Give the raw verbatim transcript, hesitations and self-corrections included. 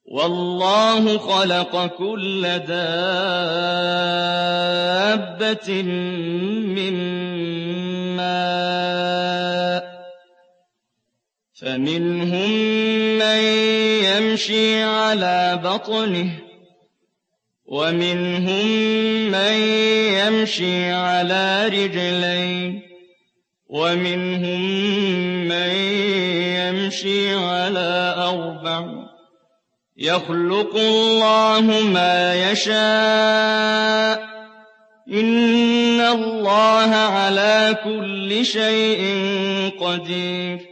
وَاللَّهُ خَلَقَ كُلَّ دَابَّةٍ مِّن مَّاءٍ ۖ فَمِنْهُم مَّن يَمْشِي عَلَىٰ بَطْنِهِ وَمِنْهُم مَّن يَمْشِي عَلَىٰ رِجْلَيْنِ وَمِنْهُم مَّن يَمْشِي عَلَىٰ أَرْبَعٍ ۚ يَخْلُقُ اللَّهُ مَا يَشَاءُ ۚ إِنَّ اللَّهَ عَلَىٰ كُلِّ شَيْءٍ قَدِيرٌ